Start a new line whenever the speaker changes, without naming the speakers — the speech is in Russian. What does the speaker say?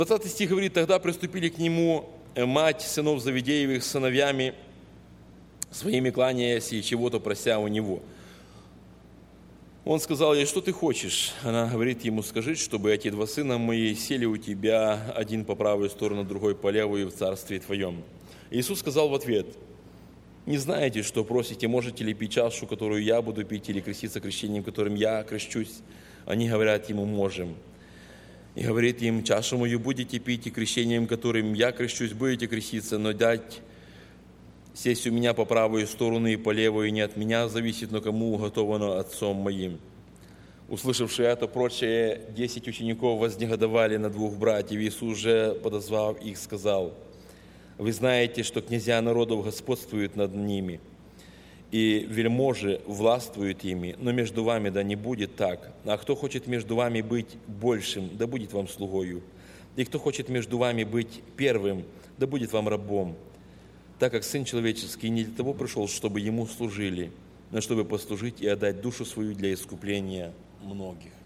20 стих говорит: «Тогда приступили к нему мать сынов Завидеевых с сыновьями своими, кланяясь и чего-то прося у него. Он сказал ей: что ты хочешь? Она говорит ему: скажи, чтобы эти 2 сына мои сели у тебя, один по правую сторону, другой по левую, в царстве твоем». Иисус сказал в ответ: не знаете, что просите, можете ли пить чашу, которую я буду пить, или креститься крещением, которым я крещусь? Они говорят ему: можем. И говорит им: чашу мою будете пить, и крещением, которым я крещусь, будете креститься, но дать сесть у меня по правую сторону и по левую не от меня зависит, но кому уготовано Отцом моим». Услышавши это, прочие 10 учеников вознегодовали на 2 братьев. Иисус же, подозвав их, сказал: вы знаете, что князья народов господствуют над ними, и вельможи властвуют ими, но между вами да не будет так. А кто хочет между вами быть большим, да будет вам слугою. И кто хочет между вами быть первым, да будет вам рабом. Так как Сын Человеческий не для того пришел, чтобы Ему служили, но чтобы послужить и отдать душу свою для искупления многих.